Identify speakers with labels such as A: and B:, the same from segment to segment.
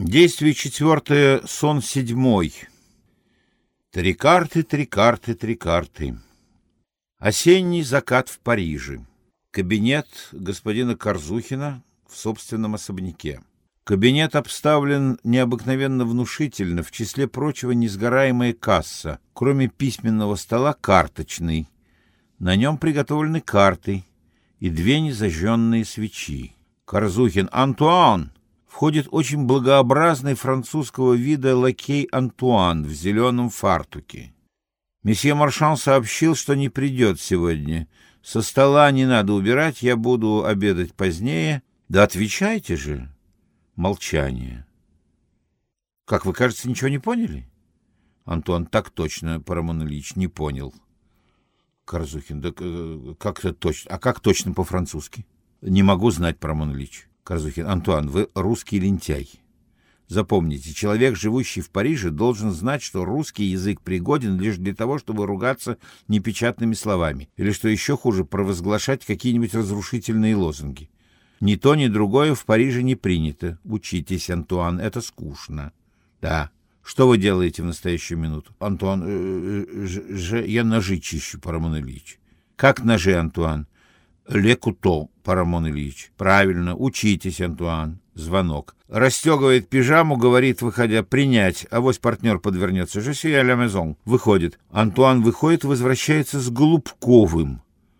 A: Действие четвертое, сон седьмой. Три карты, три карты, три карты. Осенний закат в Париже. Кабинет господина Корзухина в собственном особняке. Кабинет обставлен необыкновенно внушительно, в числе прочего несгораемая касса, кроме письменного стола карточный. На нем приготовлены карты и две незажженные свечи. Корзухин: «Антуан!» Входит очень благообразный французского вида лакей Антуан в зеленом фартуке. Месье Маршан сообщил, что не придет сегодня. Со стола не надо убирать, я буду обедать позднее. Да отвечайте же. Молчание. Как вы, кажется, ничего не поняли? Антуан: так точно, Парамон Ильич, не понял. Корзухин: да как-то точно. А как точно по-французски? Не могу знать, Парамон Ильич. Корзухин: Антуан, вы русский лентяй. Запомните, человек, живущий в Париже, должен знать, что русский язык пригоден лишь для того, чтобы ругаться непечатными словами, или, что еще хуже, провозглашать какие-нибудь разрушительные лозунги. Ни то, ни другое в Париже не принято. Учитесь, Антуан, это скучно. Да. Что вы делаете в настоящую минуту? Антуан: я ножи чищу, Парамон Ильич. Как ножи, Антуан? Ле куто, Парамон Ильич. Правильно, учитесь, Антуан. Звонок. Расстегивает пижаму, говорит, выходя: принять, авось партнер подвернется. Je suis à la maison. Выходит. Антуан выходит, возвращается с Голубковым.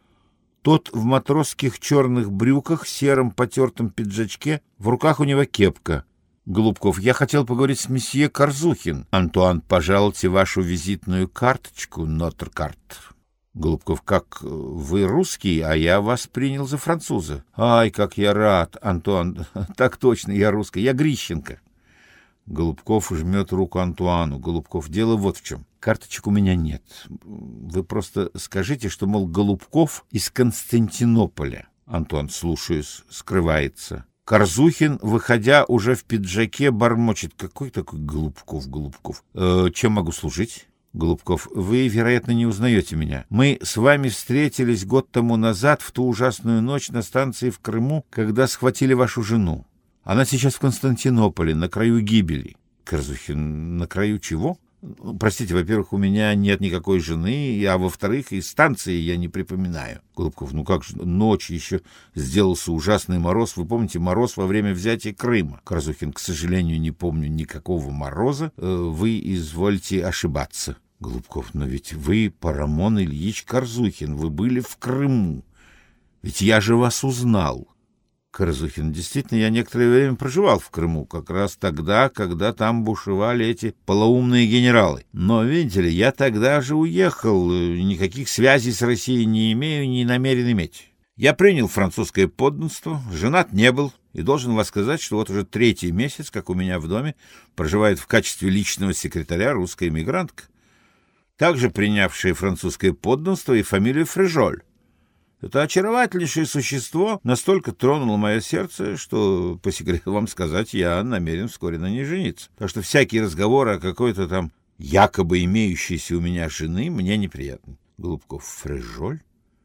A: Тот в матросских черных брюках, сером потертом пиджачке, в руках у него кепка. Голубков: я хотел поговорить с месье Корзухин. Антуан: пожалуйте вашу визитную карточку, нотр карт. Голубков: как вы русский, а я вас принял за француза. Ай, как я рад, Антуан. Так точно, я русский, я Грищенко. Голубков жмет руку Антуану. Голубков: дело вот в чем. Карточек у меня нет. Вы просто скажите, что, мол, Голубков из Константинополя. Антуан: слушаюсь, скрывается. Корзухин, выходя уже в пиджаке, бормочет: какой такой Голубков, Голубков? Чем могу служить? Голубков: вы, вероятно, не узнаете меня. Мы с вами встретились год тому назад, в ту ужасную ночь на станции в Крыму, когда схватили вашу жену. Она сейчас в Константинополе, на краю гибели. Корзухин: на краю чего? Простите, во-первых, у меня нет никакой жены, а во-вторых, из станции я не припоминаю. Голубков: ну как же, ночью еще сделался ужасный мороз. Вы помните мороз во время взятия Крыма? Корзухин: к сожалению, не помню никакого мороза. Вы извольте ошибаться. Голубков: но ведь вы Парамон Ильич Корзухин, вы были в Крыму. Ведь я же вас узнал. Корзухин: действительно, я некоторое время проживал в Крыму, как раз тогда, когда там бушевали эти полоумные генералы. Но, видите ли, я тогда же уехал, никаких связей с Россией не имею, не намерен иметь. Я принял французское подданство, женат не был, и должен вас сказать, что вот уже третий месяц, как у меня в доме, проживает в качестве личного секретаря русская эмигрантка, также принявшая французское подданство и фамилию Фрежоль. Это очаровательнейшее существо настолько тронуло мое сердце, что, по секрету вам сказать, я намерен вскоре на ней жениться. Так что всякие разговоры о какой-то там якобы имеющейся у меня жены мне неприятны. Голубков: Фрежоль?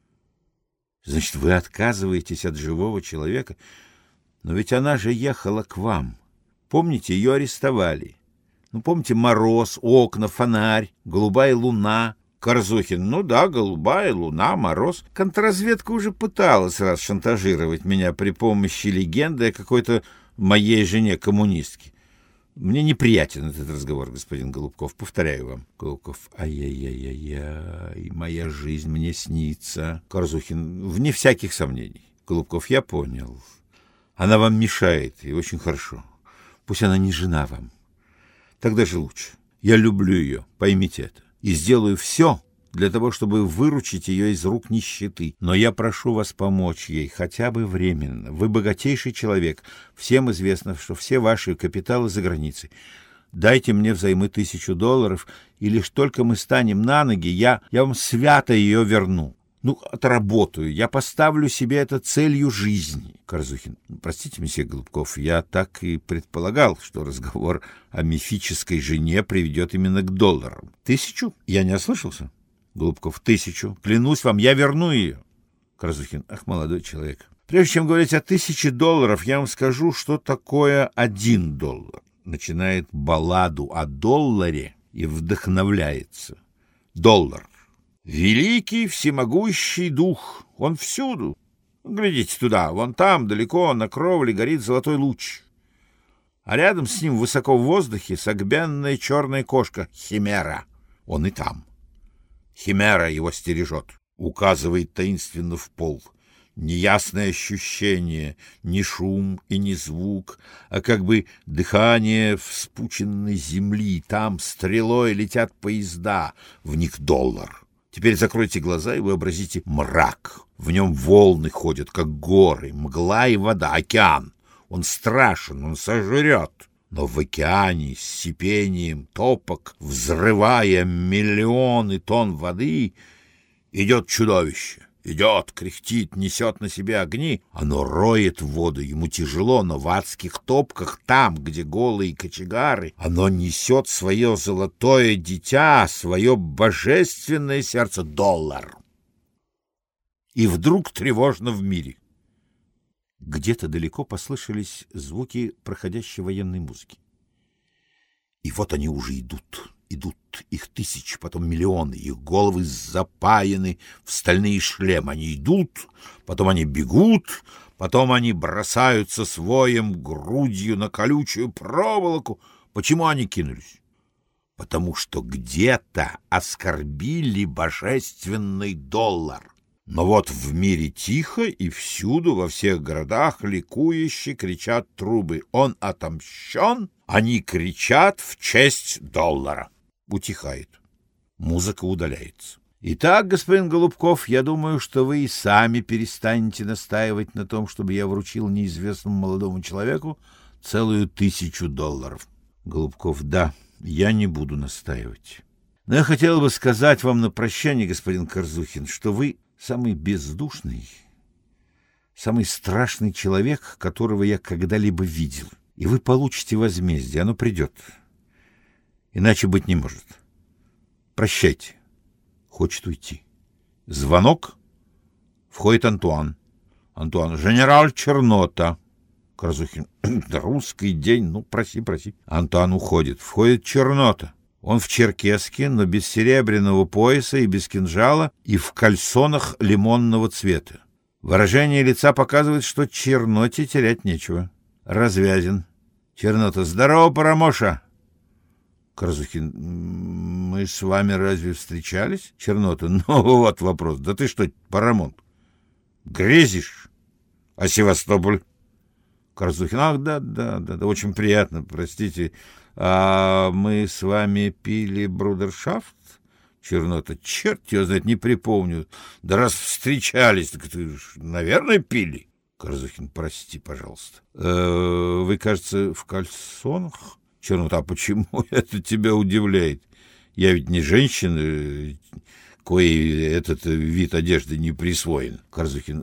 A: Значит, вы отказываетесь от живого человека? Но ведь она же ехала к вам. Помните, ее арестовали. Ну, помните, мороз, окна, фонарь, голубая луна. Корзухин: ну да, голубая луна, мороз. Контрразведка уже пыталась раз шантажировать меня при помощи легенды о какой-то моей жене-коммунистке. Мне неприятен этот разговор, господин Голубков, повторяю вам. Голубков: ай-яй-яй-яй, моя жизнь мне снится. Корзухин: вне всяких сомнений. Голубков: я понял. Она вам мешает, и очень хорошо. Пусть она не жена вам. Тогда же лучше. Я люблю ее, поймите это. И сделаю все для того, чтобы выручить ее из рук нищеты. Но я прошу вас помочь ей, хотя бы временно. Вы богатейший человек. Всем известно, что все ваши капиталы за границей. Дайте мне взаймы $1000, и лишь только мы станем на ноги, я вам свято ее верну. Ну, отработаю. Я поставлю себе это целью жизни. Корзухин: простите, месье Голубков, я так и предполагал, что разговор о мифической жене приведет именно к $1000. 1000? Я не ослышался? Голубков: 1000. Клянусь вам, я верну ее. Корзухин: ах, молодой человек. Прежде чем говорить о $1000, я вам скажу, что такое $1. начинает балладу о долларе и вдохновляется. Доллар. Великий всемогущий дух. Он всюду. Глядите туда, вон там, далеко, на кровле горит золотой луч. А рядом с ним, высоко в воздухе, согбенная черная кошка — Химера. Он и там. Химера его стережет, указывает таинственно в пол. Неясное ощущение, не шум и не звук, а как бы дыхание вспученной земли. Там стрелой летят поезда, в них доллар. Теперь закройте глаза и вообразите мрак. В нем волны ходят, как горы, мгла и вода, океан. Он страшен, он сожрет. Но в океане с сипением топок, взрывая миллионы тонн воды, идет чудовище. Идет, кряхтит, несет на себе огни. Оно роет в воду, ему тяжело, но в адских топках, там, где голые кочегары, оно несет свое золотое дитя, свое божественное сердце — доллар. И вдруг тревожно в мире. Где-то далеко послышались звуки проходящей военной музыки. И вот они уже идут, их тысячи, потом миллионы, их головы запаяны в стальные шлемы. Они идут, потом они бегут, потом они бросаются с воем грудью на колючую проволоку. Почему они кинулись? Потому что где-то оскорбили божественный доллар. Но вот в мире тихо, и всюду, во всех городах, ликующе кричат трубы. Он отомщен, они кричат в честь доллара. Утихает. Музыка удаляется. Итак, господин Голубков, я думаю, что вы и сами перестанете настаивать на том, чтобы я вручил неизвестному молодому человеку целую $1000. Голубков: да, я не буду настаивать. Но я хотел бы сказать вам на прощание, господин Корзухин, что вы самый бездушный, самый страшный человек, которого я когда-либо видел. И вы получите возмездие, оно придет. Иначе быть не может. Прощайте. Хочет уйти. Звонок. Входит Антуан. Антуан: генерал Чернота. Корзухин: да русский день, ну, проси. Антуан уходит. Входит Чернота. Он в черкеске, но без серебряного пояса и без кинжала, и в кальсонах лимонного цвета. Выражение лица показывает, что Черноте терять нечего. Развязен. Чернота: здорово, Парамоша. Корзухин: мы с вами разве встречались? Чернота: ну вот вопрос. Да ты что, Парамон, грезишь? А Севастополь? Корзухин: ах, да, очень приятно, простите. А мы с вами пили брудершафт? Чернота: черт его знает, не припомню. Да раз встречались, так ты, наверное, пили. Корзухин: прости, пожалуйста. Вы, кажется, в кальсонах? Чернота: а почему это тебя удивляет? Я ведь не женщина, коей этот вид одежды не присвоен. Корзухин: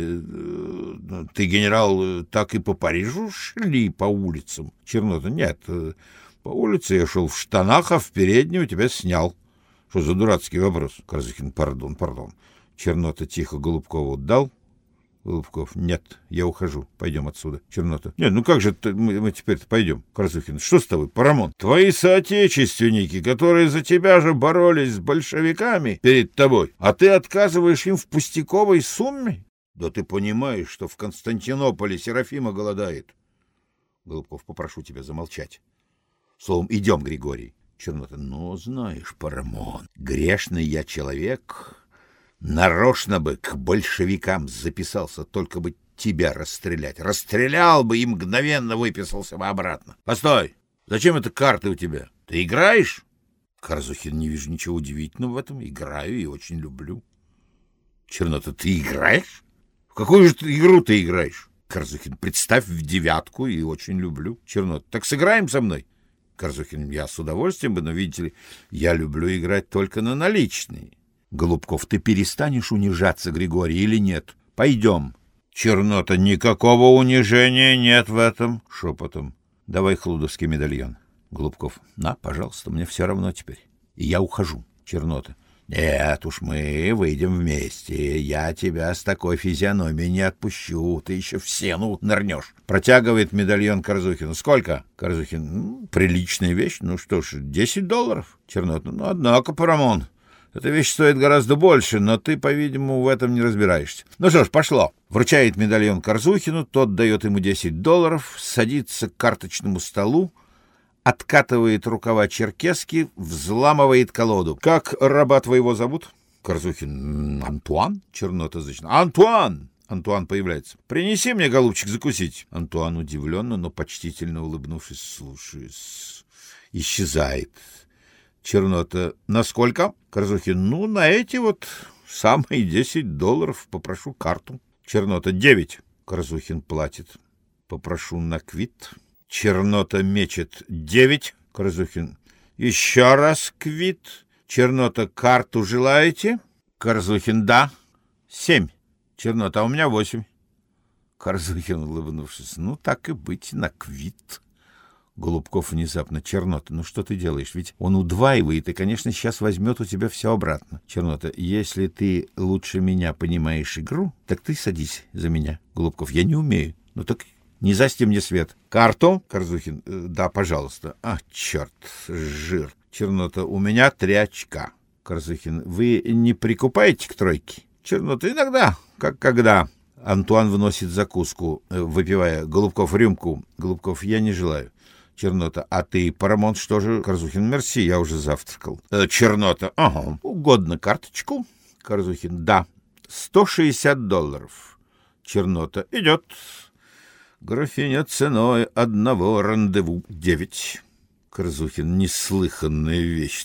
A: ты, генерал, так и по Парижу шли по улицам? Чернота: нет, по улице я шел в штанах, а в переднюю тебя снял. Что за дурацкий вопрос? Корзухин: пардон. Чернота тихо Голубкову дал. Голубков: нет, я ухожу, пойдем отсюда. Чернота: нет, ну как же мы теперь-то пойдем? Корзухин: что с тобой, Парамон? Твои соотечественники, которые за тебя же боролись с большевиками перед тобой, а ты отказываешь им в пустяковой сумме? Да ты понимаешь, что в Константинополе Серафима голодает. Голубков: попрошу тебя замолчать. Словом, идем, Григорий. Чернота: ну, знаешь, Парамон, грешный я человек, нарочно бы к большевикам записался, только бы тебя расстрелять. Расстрелял бы и мгновенно выписался бы обратно. Постой, зачем это карты у тебя? Ты играешь? Корзухин: не вижу ничего удивительного в этом. Играю и очень люблю. Чернота: ты играешь? В какую же игру ты играешь? Корзухин: представь, в девятку, и очень люблю. Чернота: так сыграем со мной? Корзухин: я с удовольствием бы, но, видите ли, я люблю играть только на наличные. Голубков: ты перестанешь унижаться, Григорий, или нет? Пойдем. Чернота: никакого унижения нет в этом. Шепотом: давай хлудовский медальон. Голубков: на, пожалуйста, мне все равно теперь. И я ухожу. Чернота: Нет уж, мы выйдем вместе. Я тебя с такой физиономией не отпущу. Ты еще в сену нырнешь. Протягивает медальон Корзухину. Сколько? Корзухин. Приличная вещь. Ну что ж, $10. Чернота. Ну, однако, Парамон, эта вещь стоит гораздо больше, но ты, по-видимому, в этом не разбираешься. Ну что ж, пошло. Вручает медальон Корзухину, тот дает ему $10, садится к карточному столу, откатывает рукава черкески, взламывает колоду. — Как раба твоего зовут? Корзухин. — Антуан. Чернота зычно. — Антуан! Антуан появляется. — Принеси мне, голубчик, закусить. Антуан удивленно, но почтительно улыбнувшись, слушаясь, исчезает. Чернота. — Насколько? Корзухин. — Ну, на эти вот самые $10. Попрошу карту. Чернота. — 9. Корзухин платит. Попрошу на квит. Чернота мечет. 9. Корзухин. Еще раз квит. Чернота. Карту желаете? Корзухин. Да. 7. Чернота. А у меня 8. Корзухин, улыбнувшись. Ну, так и быть, на квит. Голубков внезапно. Чернота. Ну, что ты делаешь? Ведь он удваивает и, конечно, сейчас возьмет у тебя все обратно. Чернота. Если ты лучше меня понимаешь игру, так ты садись за меня. Голубков. Я не умею. Ну, так... Не засти мне свет. Карту? Корзухин. Да, пожалуйста. А, черт, жир. Чернота. У меня 3 очка. Корзухин. Вы не прикупаете к тройке? Чернота. Иногда. Как когда. Антуан выносит закуску, выпивая. Голубков рюмку. Голубков. Я не желаю. Чернота. А ты, Парамонт, что же? Корзухин. Мерси, я уже завтракал. Чернота. Ага. Угодно карточку? Корзухин. Да. $160. Чернота. Идет. Графиня ценой одного рандеву 9. Корзухин. Неслыханная вещь.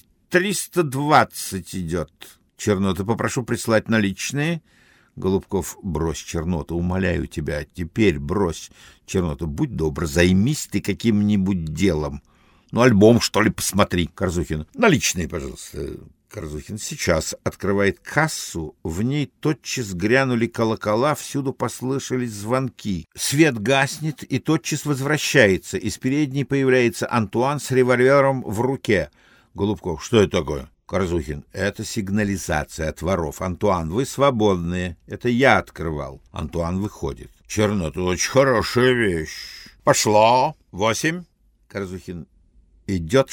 A: 320 идет. Чернота. Попрошу прислать наличные. Голубков. Брось, Чернота, умоляю тебя, теперь брось. Чернота. Будь добр, займись ты каким-нибудь делом. Ну, альбом, что ли, посмотри. Корзухин. Наличные, пожалуйста. Корзухин. Сейчас открывает кассу, в ней тотчас грянули колокола, всюду послышались звонки. Свет гаснет и тотчас возвращается. Из передней появляется Антуан с револьвером в руке. Голубков. Что это такое? Корзухин. Это сигнализация от воров. Антуан, вы свободные. Это я открывал. Антуан выходит. Чернота. Очень хорошая вещь. Пошло. 8. Корзухин. Идет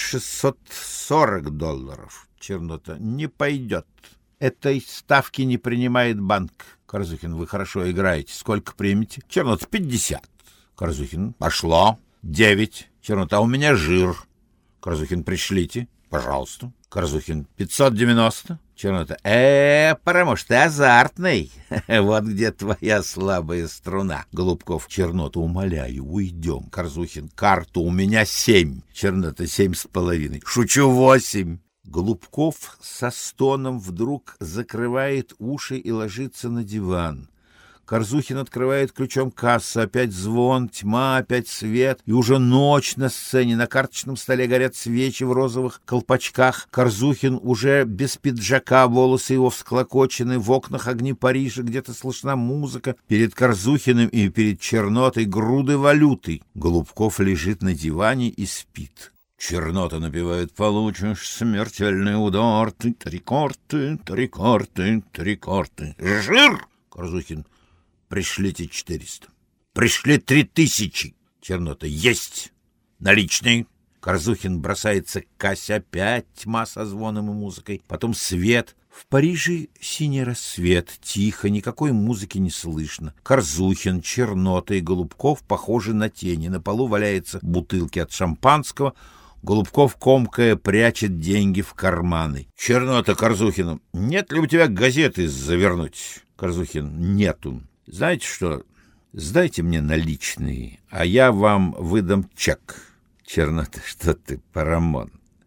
A: $640. Чернота. Не пойдет. Этой ставки не принимает банк. Корзухин. Вы хорошо играете. Сколько примете? Чернота. 50. Корзухин. Пошло. 9. Чернота. А у меня жир. Корзухин. Пришлите. Пожалуйста. Корзухин. 590. Чернота. Потому ты азартный. Вот где твоя слабая струна. Голубков. Чернота. Умоляю, уйдем. Корзухин. Карту у меня 7. Чернота. 7,5. Шучу. 8. Голубков со стоном вдруг закрывает уши и ложится на диван. Корзухин открывает ключом кассу. Опять звон, тьма, опять свет. И уже ночь на сцене. На карточном столе горят свечи в розовых колпачках. Корзухин уже без пиджака, волосы его всклокочены. В окнах огни Парижа, где-то слышна музыка. Перед Корзухиным и перед Чернотой груды валюты. Голубков лежит на диване и спит. Чернота напевает: «Получишь смертельный удар, ты 3 карты, 3 карты, 3 карты». Жир! Корзухин. Пришлите 400. Пришли 3000. Чернота. Есть. Наличные. Корзухин бросается к кассе. Опять тьма со звоном и музыкой. Потом свет. В Париже синий рассвет. Тихо, никакой музыки не слышно. Корзухин, Чернота и Голубков похожи на тени. На полу валяются бутылки от шампанского. Голубков, комкая, прячет деньги в карманы. Чернота Корзухину. Нет ли у тебя газеты завернуть? Корзухин. Нету. Знаете что? Сдайте мне наличные, а я вам выдам чек. Чернота. Что ты, Парамон?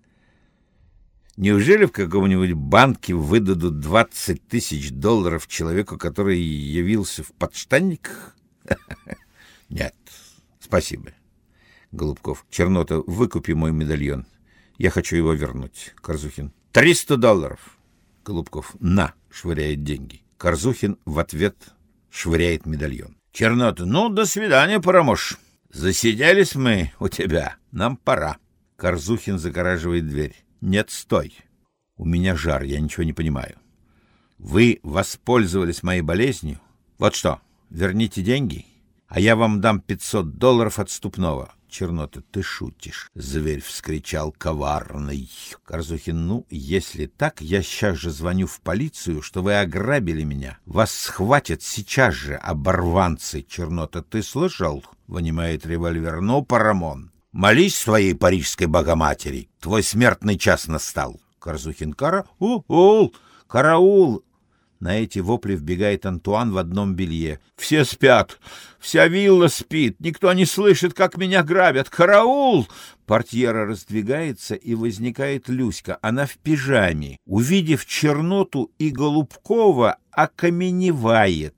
A: Неужели в каком-нибудь банке выдадут $20 000 человеку, который явился в подштанниках? Нет. Спасибо. Голубков. Чернота. Выкупи мой медальон. Я хочу его вернуть. Корзухин. $300. Голубков. На. Швыряет деньги. Корзухин в ответ швыряет медальон. Чернота. Ну, до свидания, Парамош. Засиделись мы у тебя. Нам пора. Корзухин загораживает дверь. Нет, стой. У меня жар, я ничего не понимаю. Вы воспользовались моей болезнью? Вот что, верните деньги, а я вам дам $500 отступного. Чернота, ты шутишь, зверь вскричал коварный. Корзухин, ну, если так, я сейчас же звоню в полицию, что вы ограбили меня. Вас схватят сейчас же, оборванцы. Чернота, ты слышал? Вынимает револьвер. Ну, Парамон, молись своей парижской богоматери. Твой смертный час настал. Корзухин, караул, караул. На эти вопли вбегает Антуан в одном белье. Все спят, вся вилла спит, никто не слышит, как меня грабят. Караул! Портьера раздвигается, и возникает Люська. Она в пижаме. Увидев Черноту и Голубкова, окаменевает.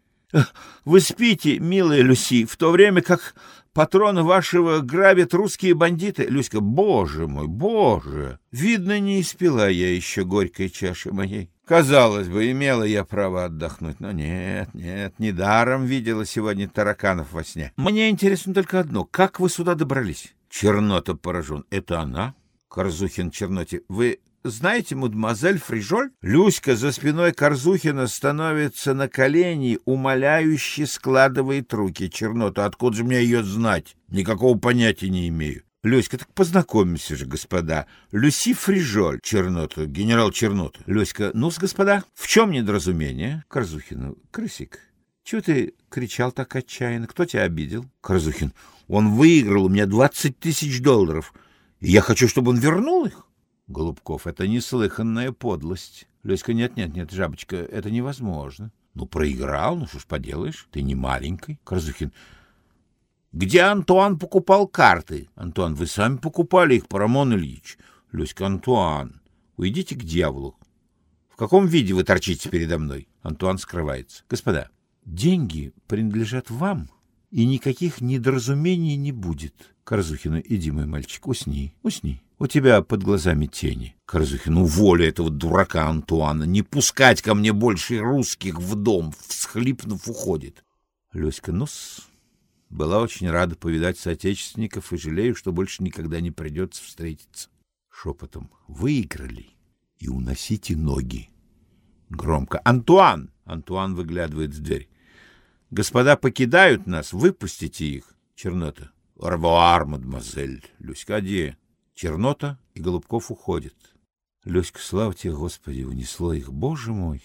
A: Вы спите, милая Люси, в то время как патрона вашего грабят русские бандиты. Люська, боже мой, боже! Видно, не испила я еще горькой чаши моей. Казалось бы, имела я право отдохнуть, но нет, недаром видела сегодня тараканов во сне. Мне интересно только одно, как вы сюда добрались? Чернота поражен. Это она? Корзухин Черноте. Вы знаете мадемуазель Фрижоль? Люська за спиной Корзухина становится на колени, умоляюще складывает руки. Чернота, откуда же мне ее знать? Никакого понятия не имею. Люська, так познакомимся же, господа. Люси Фрижоль. Чернота, генерал Чернота. Люська, ну-с, господа, в чем недоразумение? Корзухин, крысик, чего ты кричал так отчаянно? Кто тебя обидел? Корзухин, он выиграл у меня $20 000, и я хочу, чтобы он вернул их. Голубков, это неслыханная подлость. Люська, нет, жабочка, это невозможно. Ну, проиграл, ну что ж поделаешь, ты не маленький. Корзухин, где Антуан покупал карты? Антуан, вы сами покупали их, Парамон Ильич. Люська, Антуан, уйдите к дьяволу. В каком виде вы торчите передо мной? Антуан скрывается. Господа, деньги принадлежат вам, и никаких недоразумений не будет. Корзухина, иди, мой мальчик, усни. У тебя под глазами тени. Корзухин, уволи этого дурака Антуана, не пускать ко мне больше русских в дом, всхлипнув, уходит. Люська, ну-с, была очень рада повидать соотечественников и жалею, что больше никогда не придется встретиться. Шепотом, выиграли и уносите ноги. Громко, Антуан! Антуан выглядывает в дверь. Господа покидают нас, выпустите их. Чернота, орвуар, мадемуазель. Люська, аде. Чернота и Голубков уходят. Люська, слава тебе, Господи, унесло их, Боже мой.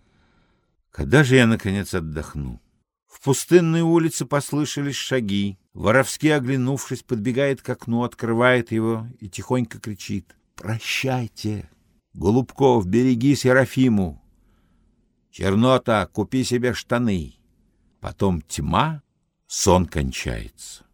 A: Когда же я, наконец, отдохну? В пустынной улице послышались шаги. Воровски, оглянувшись, подбегает к окну, открывает его и тихонько кричит. «Прощайте! Голубков, береги Серафиму! Чернота, купи себе штаны!» Потом тьма, сон кончается.